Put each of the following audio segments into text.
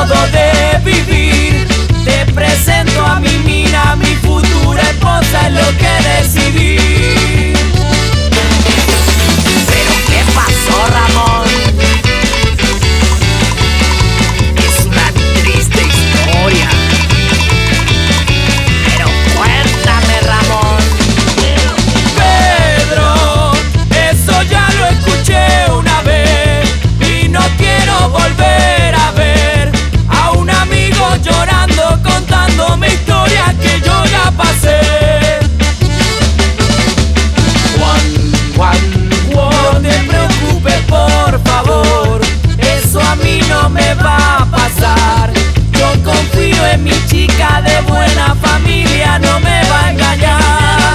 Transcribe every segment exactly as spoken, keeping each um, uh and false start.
modo de vivir. Te presento a mi mina, mi futura esposa, es lo que decidí. ¿Pero qué pasó, Ramón? Es una triste historia. Pero cuéntame, Ramón. Pedro, eso ya lo escuché una vez y no quiero volver a ver a un amigo llorando contándome historias que yo ya pasé. Juan, Juan, Juan, no te preocupes, por favor, eso a mí no me va a pasar. Yo confío en mi chica de buena familia, no me va a engañar.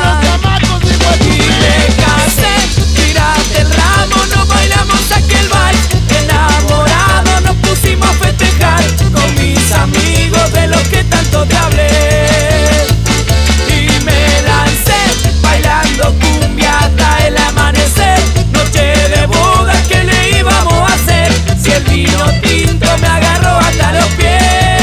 Y me casé, tiraste el ramo, nos bailamos aquel baile. Enamorados nos pusimos a festejar con mis amigos de los que tanto te hablé. Y me lancé bailando cumbia hasta el amanecer. Noche de boda, ¿qué le íbamos a hacer? Si el vino tinto me agarró hasta los pies.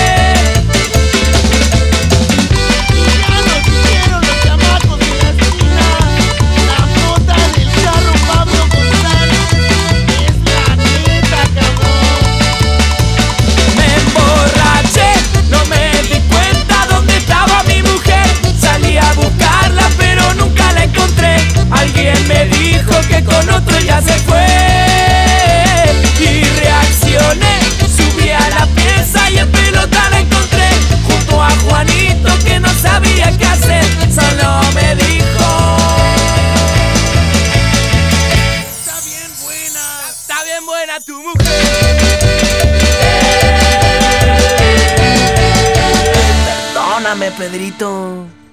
Ya nos hicieron los chamacos de la esquina. La foto del charro Pablo González es la neta, cabrón. Me emborraché, no me di cuenta dónde estaba mi mujer. Salí a buscarla pero nunca la encontré. Alguien me dijo que con otro ya se fue. Y reaccioné, subí a la pieza y en pelota la encontré junto a Juanito que no sabía qué hacer. Solo me dijo: está bien buena, está bien buena tu mujer. Perdóname, Pedrito.